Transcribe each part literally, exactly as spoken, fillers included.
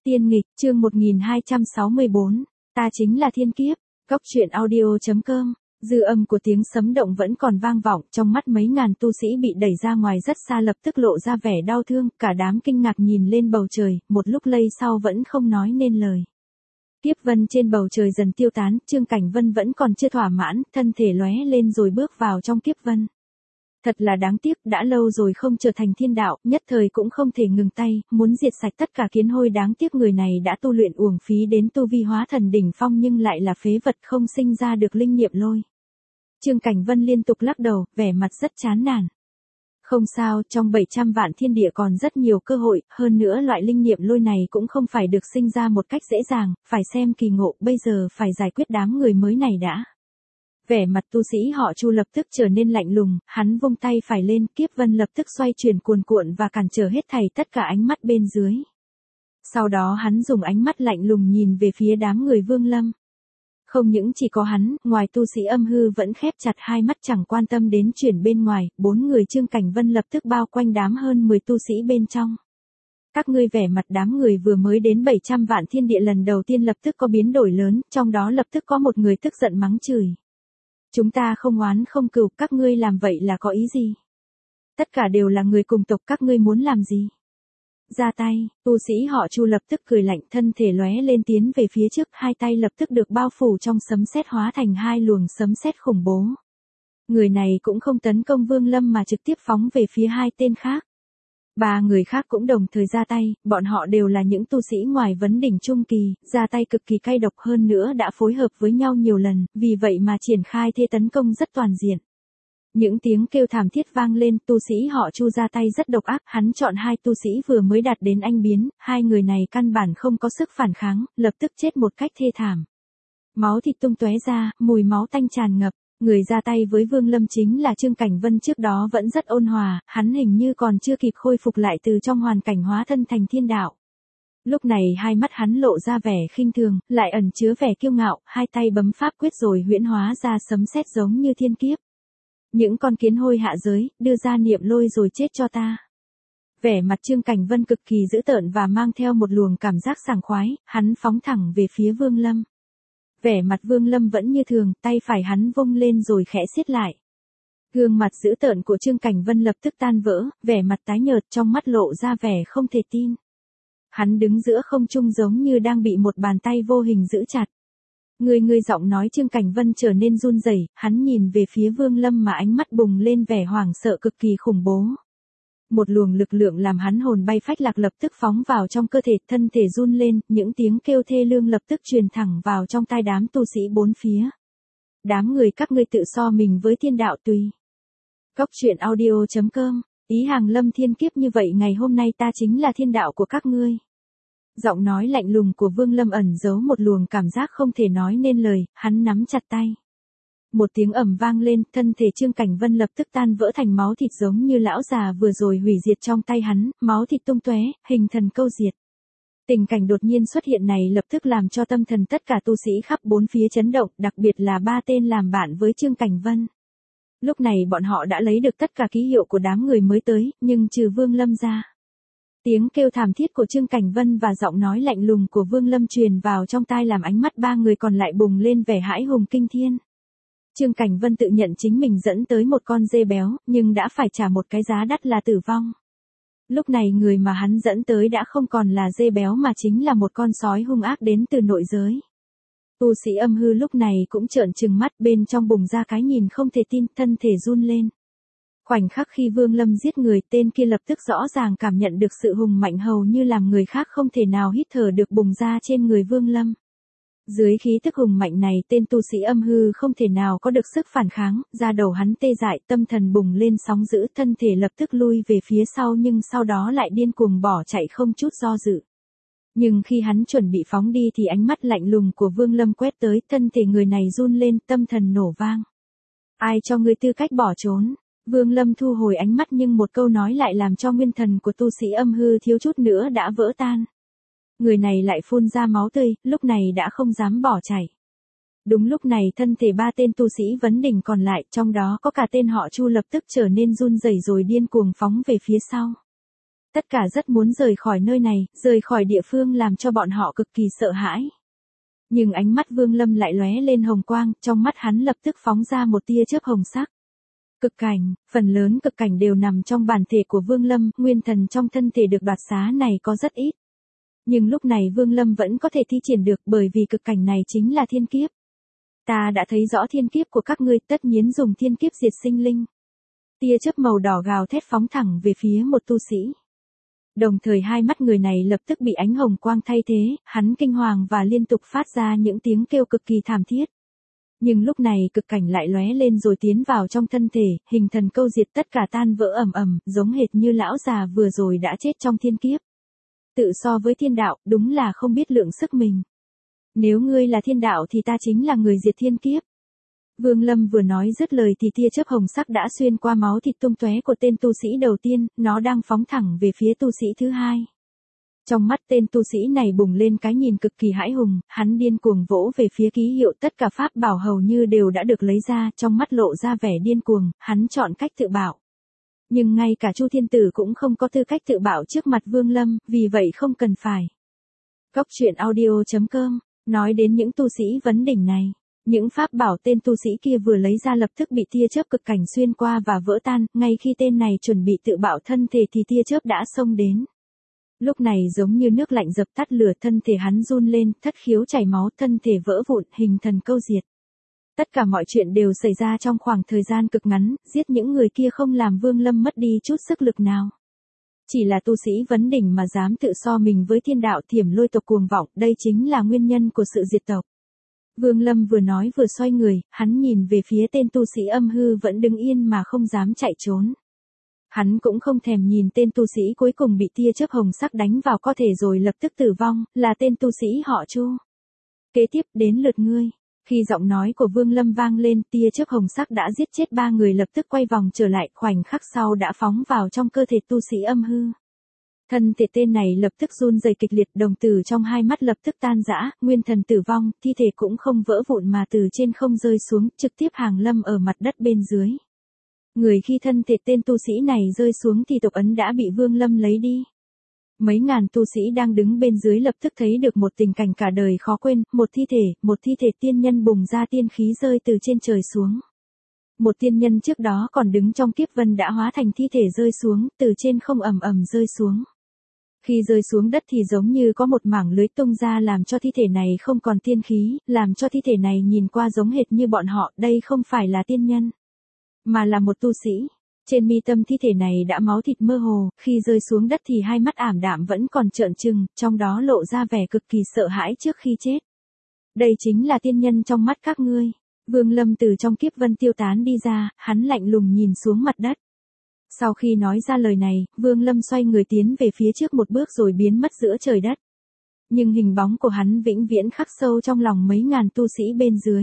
Tiên nghịch, chương một nghìn hai trăm sáu mươi bốn, ta chính là thiên kiếp, cốc truyện audio.com, dư âm của tiếng sấm động vẫn còn vang vọng, trong mắt mấy ngàn tu sĩ bị đẩy ra ngoài rất xa lập tức lộ ra vẻ đau thương, cả đám kinh ngạc nhìn lên bầu trời, một lúc lây sau vẫn không nói nên lời. Kiếp vân trên bầu trời dần tiêu tán, Trương Cảnh Vân vẫn còn chưa thỏa mãn, thân thể lóe lên rồi bước vào trong kiếp vân. Thật là đáng tiếc, đã lâu rồi không trở thành thiên đạo, nhất thời cũng không thể ngừng tay, muốn diệt sạch tất cả kiến hôi, đáng tiếc người này đã tu luyện uổng phí đến tu vi hóa thần đỉnh phong nhưng lại là phế vật không sinh ra được linh niệm lôi. Trương Cảnh Vân liên tục lắc đầu, vẻ mặt rất chán nản. Không sao, trong bảy trăm vạn thiên địa còn rất nhiều cơ hội, hơn nữa loại linh niệm lôi này cũng không phải được sinh ra một cách dễ dàng, phải xem kỳ ngộ, bây giờ phải giải quyết đám người mới này đã. Vẻ mặt tu sĩ họ Chu lập tức trở nên lạnh lùng, hắn vung tay phải lên, kiếp vân lập tức xoay chuyển cuồn cuộn và cản trở hết thảy tất cả ánh mắt bên dưới. Sau đó hắn dùng ánh mắt lạnh lùng nhìn về phía đám người Vương Lâm. Không những chỉ có hắn, ngoài tu sĩ âm hư vẫn khép chặt hai mắt chẳng quan tâm đến chuyện bên ngoài, bốn người Trương Cảnh Vân lập tức bao quanh đám hơn mười tu sĩ bên trong. Các ngươi, vẻ mặt đám người vừa mới đến bảy trăm vạn thiên địa lần đầu tiên lập tức có biến đổi lớn, trong đó lập tức có một người tức giận mắng chửi. Chúng ta không oán không cừu, các ngươi làm vậy là có ý gì? Tất cả đều là người cùng tộc, các ngươi muốn làm gì? Ra tay, tu sĩ họ Chu lập tức cười lạnh, thân thể lóe lên tiến về phía trước, hai tay lập tức được bao phủ trong sấm sét hóa thành hai luồng sấm sét khủng bố. Người này cũng không tấn công Vương Lâm mà trực tiếp phóng về phía hai tên khác. Ba người khác cũng đồng thời ra tay, bọn họ đều là những tu sĩ ngoài vấn đỉnh trung kỳ, ra tay cực kỳ cay độc, hơn nữa đã phối hợp với nhau nhiều lần, vì vậy mà triển khai thế tấn công rất toàn diện. Những tiếng kêu thảm thiết vang lên, tu sĩ họ Chu ra tay rất độc ác, hắn chọn hai tu sĩ vừa mới đạt đến anh biến, hai người này căn bản không có sức phản kháng, lập tức chết một cách thê thảm. Máu thịt tung tóe ra, mùi máu tanh tràn ngập. Người ra tay với Vương Lâm chính là Trương Cảnh Vân, trước đó vẫn rất ôn hòa, hắn hình như còn chưa kịp khôi phục lại từ trong hoàn cảnh hóa thân thành thiên đạo. Lúc này hai mắt hắn lộ ra vẻ khinh thường, lại ẩn chứa vẻ kiêu ngạo, hai tay bấm pháp quyết rồi huyễn hóa ra sấm sét giống như thiên kiếp. Những con kiến hôi hạ giới, đưa ra niệm lôi rồi chết cho ta. Vẻ mặt Trương Cảnh Vân cực kỳ dữ tợn và mang theo một luồng cảm giác sảng khoái, hắn phóng thẳng về phía Vương Lâm. Vẻ mặt Vương Lâm vẫn như thường, tay phải hắn vung lên rồi khẽ siết lại. Gương mặt dữ tợn của Trương Cảnh Vân lập tức tan vỡ, vẻ mặt tái nhợt, trong mắt lộ ra vẻ không thể tin. Hắn đứng giữa không trung giống như đang bị một bàn tay vô hình giữ chặt. Người người giọng nói Trương Cảnh Vân trở nên run rẩy, hắn nhìn về phía Vương Lâm mà ánh mắt bùng lên vẻ hoảng sợ cực kỳ khủng bố. Một luồng lực lượng làm hắn hồn bay phách lạc lập tức phóng vào trong cơ thể, thân thể run lên, những tiếng kêu thê lương lập tức truyền thẳng vào trong tai đám tu sĩ bốn phía. Đám người các ngươi tự so mình với thiên đạo tùy. Cốc truyện audio.com, ý hàng lâm thiên kiếp như vậy, ngày hôm nay ta chính là thiên đạo của các ngươi. Giọng nói lạnh lùng của Vương Lâm ẩn giấu một luồng cảm giác không thể nói nên lời, hắn nắm chặt tay. Một tiếng ầm vang lên, thân thể Trương Cảnh Vân lập tức tan vỡ thành máu thịt giống như lão già vừa rồi hủy diệt trong tay hắn, máu thịt tung tóe, hình thần câu diệt. Tình cảnh đột nhiên xuất hiện này lập tức làm cho tâm thần tất cả tu sĩ khắp bốn phía chấn động, đặc biệt là ba tên làm bạn với Trương Cảnh Vân. Lúc này bọn họ đã lấy được tất cả ký hiệu của đám người mới tới, nhưng trừ Vương Lâm ra. Tiếng kêu thảm thiết của Trương Cảnh Vân và giọng nói lạnh lùng của Vương Lâm truyền vào trong tai làm ánh mắt ba người còn lại bùng lên vẻ hãi hùng kinh thiên. Trương Cảnh Vân tự nhận chính mình dẫn tới một con dê béo, nhưng đã phải trả một cái giá đắt là tử vong. Lúc này người mà hắn dẫn tới đã không còn là dê béo mà chính là một con sói hung ác đến từ nội giới. Tu sĩ âm hư lúc này cũng trợn trừng mắt, bên trong bùng ra cái nhìn không thể tin, thân thể run lên. Khoảnh khắc khi Vương Lâm giết người, tên kia lập tức rõ ràng cảm nhận được sự hùng mạnh hầu như làm người khác không thể nào hít thở được bùng ra trên người Vương Lâm. Dưới khí tức hùng mạnh này, tên tu sĩ âm hư không thể nào có được sức phản kháng, da đầu hắn tê dại, tâm thần bùng lên sóng dữ, thân thể lập tức lui về phía sau nhưng sau đó lại điên cuồng bỏ chạy không chút do dự. Nhưng khi hắn chuẩn bị phóng đi thì ánh mắt lạnh lùng của Vương Lâm quét tới, thân thể người này run lên, tâm thần nổ vang. Ai cho ngươi tư cách bỏ trốn? Vương Lâm thu hồi ánh mắt nhưng một câu nói lại làm cho nguyên thần của tu sĩ âm hư thiếu chút nữa đã vỡ tan. Người này lại phun ra máu tươi, lúc này đã không dám bỏ chạy. Đúng lúc này thân thể ba tên tu sĩ vấn đỉnh còn lại, trong đó có cả tên họ Chu lập tức trở nên run rẩy rồi điên cuồng phóng về phía sau. Tất cả rất muốn rời khỏi nơi này, rời khỏi địa phương làm cho bọn họ cực kỳ sợ hãi. Nhưng ánh mắt Vương Lâm lại lóe lên hồng quang, trong mắt hắn lập tức phóng ra một tia chớp hồng sắc. Cực cảnh, phần lớn cực cảnh đều nằm trong bản thể của Vương Lâm, nguyên thần trong thân thể được đoạt xá này có rất ít. Nhưng lúc này Vương Lâm vẫn có thể thi triển được bởi vì cực cảnh này chính là thiên kiếp. Ta đã thấy rõ thiên kiếp của các ngươi, tất nhiên dùng thiên kiếp diệt sinh linh. Tia chớp màu đỏ gào thét phóng thẳng về phía một tu sĩ. Đồng thời hai mắt người này lập tức bị ánh hồng quang thay thế, hắn kinh hoàng và liên tục phát ra những tiếng kêu cực kỳ thảm thiết. Nhưng lúc này cực cảnh lại lóe lên rồi tiến vào trong thân thể, hình thần câu diệt tất cả tan vỡ ầm ầm, giống hệt như lão già vừa rồi đã chết trong thiên kiếp. Tự so với thiên đạo, đúng là không biết lượng sức mình. Nếu ngươi là thiên đạo thì ta chính là người diệt thiên kiếp. Vương Lâm vừa nói dứt lời thì tia chớp hồng sắc đã xuyên qua máu thịt tung tóe của tên tu sĩ đầu tiên, nó đang phóng thẳng về phía tu sĩ thứ hai. Trong mắt tên tu sĩ này bùng lên cái nhìn cực kỳ hãi hùng, hắn điên cuồng vỗ về phía ký hiệu, tất cả pháp bảo hầu như đều đã được lấy ra, trong mắt lộ ra vẻ điên cuồng, hắn chọn cách tự bảo. Nhưng ngay cả Chu Thiên Tử cũng không có tư cách tự bảo trước mặt Vương Lâm, vì vậy không cần phải. Cốc truyện audio chấm com, nói đến những tu sĩ vấn đỉnh này. Những pháp bảo tên tu sĩ kia vừa lấy ra lập tức bị tia chớp cực cảnh xuyên qua và vỡ tan, ngay khi tên này chuẩn bị tự bạo thân thể thì tia chớp đã xông đến. Lúc này giống như nước lạnh dập tắt lửa, thân thể hắn run lên, thất khiếu chảy máu, thân thể vỡ vụn, hình thần câu diệt. Tất cả mọi chuyện đều xảy ra trong khoảng thời gian cực ngắn, giết những người kia không làm Vương Lâm mất đi chút sức lực nào. Chỉ là tu sĩ vấn đỉnh mà dám tự so mình với thiên đạo, Thiểm Lôi tộc cuồng vọng, đây chính là nguyên nhân của sự diệt tộc. Vương Lâm vừa nói vừa xoay người, hắn nhìn về phía tên tu sĩ âm hư vẫn đứng yên mà không dám chạy trốn. Hắn cũng không thèm nhìn tên tu sĩ cuối cùng bị tia chớp hồng sắc đánh vào cơ thể rồi lập tức tử vong, là tên tu sĩ họ Chu. Kế tiếp đến lượt ngươi. Khi giọng nói của Vương Lâm vang lên, tia chớp hồng sắc đã giết chết ba người, lập tức quay vòng trở lại, khoảnh khắc sau đã phóng vào trong cơ thể tu sĩ âm hư. Thân thể tên này lập tức run rẩy kịch liệt, đồng tử trong hai mắt lập tức tan rã, nguyên thần tử vong, thi thể cũng không vỡ vụn mà từ trên không rơi xuống, trực tiếp hàng lâm ở mặt đất bên dưới. Người khi thân thể tên tu sĩ này rơi xuống thì tộc ấn đã bị Vương Lâm lấy đi. Mấy ngàn tu sĩ đang đứng bên dưới lập tức thấy được một tình cảnh cả đời khó quên, một thi thể, một thi thể tiên nhân bùng ra tiên khí rơi từ trên trời xuống. Một tiên nhân trước đó còn đứng trong kiếp vân đã hóa thành thi thể rơi xuống, từ trên không ầm ầm rơi xuống. Khi rơi xuống đất thì giống như có một mảng lưới tung ra làm cho thi thể này không còn tiên khí, làm cho thi thể này nhìn qua giống hệt như bọn họ, đây không phải là tiên nhân, mà là một tu sĩ. Trên mi tâm thi thể này đã máu thịt mơ hồ, khi rơi xuống đất thì hai mắt ảm đạm vẫn còn trợn trừng, trong đó lộ ra vẻ cực kỳ sợ hãi trước khi chết. Đây chính là tiên nhân trong mắt các ngươi. Vương Lâm từ trong kiếp vân tiêu tán đi ra, hắn lạnh lùng nhìn xuống mặt đất. Sau khi nói ra lời này, Vương Lâm xoay người tiến về phía trước một bước rồi biến mất giữa trời đất. Nhưng hình bóng của hắn vĩnh viễn khắc sâu trong lòng mấy ngàn tu sĩ bên dưới.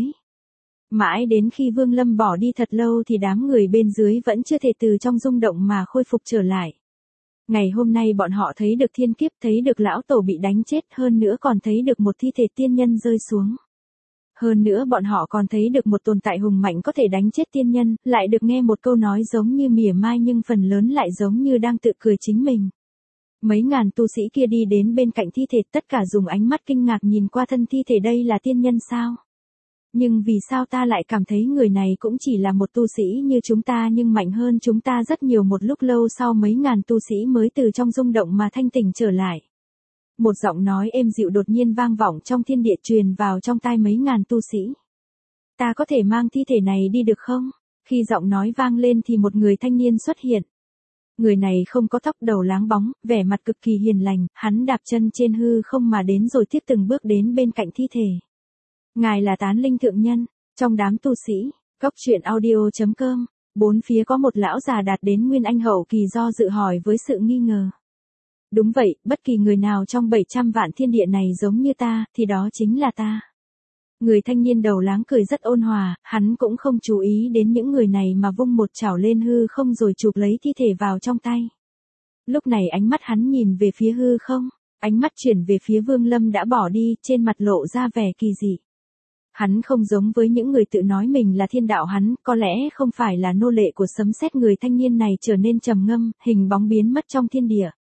Mãi đến khi Vương Lâm bỏ đi thật lâu thì đám người bên dưới vẫn chưa thể từ trong rung động mà khôi phục trở lại. Ngày hôm nay bọn họ thấy được thiên kiếp, thấy được lão tổ bị đánh chết, hơn nữa còn thấy được một thi thể tiên nhân rơi xuống. Hơn nữa bọn họ còn thấy được một tồn tại hùng mạnh có thể đánh chết tiên nhân, lại được nghe một câu nói giống như mỉa mai nhưng phần lớn lại giống như đang tự cười chính mình. Mấy ngàn tu sĩ kia đi đến bên cạnh thi thể, tất cả dùng ánh mắt kinh ngạc nhìn qua thân thi thể, đây là tiên nhân sao? Nhưng vì sao ta lại cảm thấy người này cũng chỉ là một tu sĩ như chúng ta nhưng mạnh hơn chúng ta rất nhiều. Một lúc lâu sau mấy ngàn tu sĩ mới từ trong rung động mà thanh tỉnh trở lại. Một giọng nói êm dịu đột nhiên vang vọng trong thiên địa truyền vào trong tai mấy ngàn tu sĩ. Ta có thể mang thi thể này đi được không? Khi giọng nói vang lên thì một người thanh niên xuất hiện. Người này không có tóc, đầu láng bóng, vẻ mặt cực kỳ hiền lành, hắn đạp chân trên hư không mà đến rồi tiếp từng bước đến bên cạnh thi thể. Ngài là Tán Linh thượng nhân, trong đám tu sĩ, cốc truyện audio chấm com, bốn phía có một lão già đạt đến nguyên anh hậu kỳ do dự hỏi với sự nghi ngờ. Đúng vậy, bất kỳ người nào trong bảy trăm vạn thiên địa này giống như ta, thì đó chính là ta. Người thanh niên đầu láng cười rất ôn hòa, hắn cũng không chú ý đến những người này mà vung một chảo lên hư không rồi chụp lấy thi thể vào trong tay. Lúc này ánh mắt hắn nhìn về phía hư không, ánh mắt chuyển về phía Vương Lâm đã bỏ đi, trên mặt lộ ra vẻ kỳ dị. Hắn không giống với những người tự nói mình là thiên đạo, hắn có lẽ không phải là nô lệ của sấm sét. Người thanh niên này trở nên trầm ngâm, hình bóng biến mất trong thiên địa.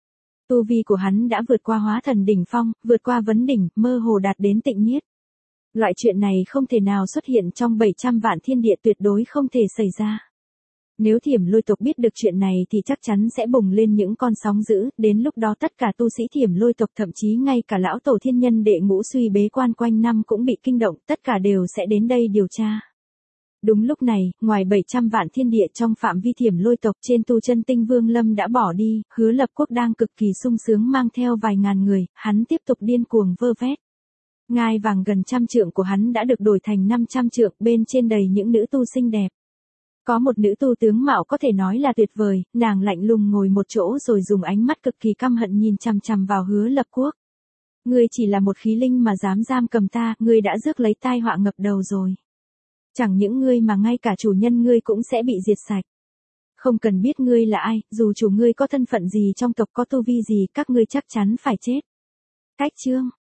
Tu vi của hắn đã vượt qua hóa thần đỉnh phong, vượt qua vấn đỉnh, mơ hồ đạt đến tịnh nhiết. Loại chuyện này không thể nào xuất hiện trong bảy trăm vạn thiên địa, tuyệt đối không thể xảy ra. Nếu Thiểm Lôi tộc biết được chuyện này thì chắc chắn sẽ bùng lên những con sóng dữ, đến lúc đó tất cả tu sĩ Thiểm Lôi tộc, thậm chí ngay cả lão tổ thiên nhân đệ ngũ suy bế quan quanh năm cũng bị kinh động, tất cả đều sẽ đến đây điều tra. Đúng lúc này, ngoài bảy trăm vạn thiên địa trong phạm vi Thiểm Lôi tộc, trên tu chân tinh Vương Lâm đã bỏ đi, Hứa Lập Quốc đang cực kỳ sung sướng mang theo vài ngàn người, hắn tiếp tục điên cuồng vơ vét. Ngai vàng gần trăm trượng của hắn đã được đổi thành năm trăm trượng, bên trên đầy những nữ tu xinh đẹp. Có một nữ tu tướng mạo có thể nói là tuyệt vời, nàng lạnh lùng ngồi một chỗ rồi dùng ánh mắt cực kỳ căm hận nhìn chằm chằm vào Hứa Lập Quốc. Ngươi chỉ là một khí linh mà dám giam cầm ta, ngươi đã rước lấy tai họa ngập đầu rồi. Chẳng những ngươi mà ngay cả chủ nhân ngươi cũng sẽ bị diệt sạch. Không cần biết ngươi là ai, dù chủ ngươi có thân phận gì trong tộc, có tu vi gì, các ngươi chắc chắn phải chết. Cách chương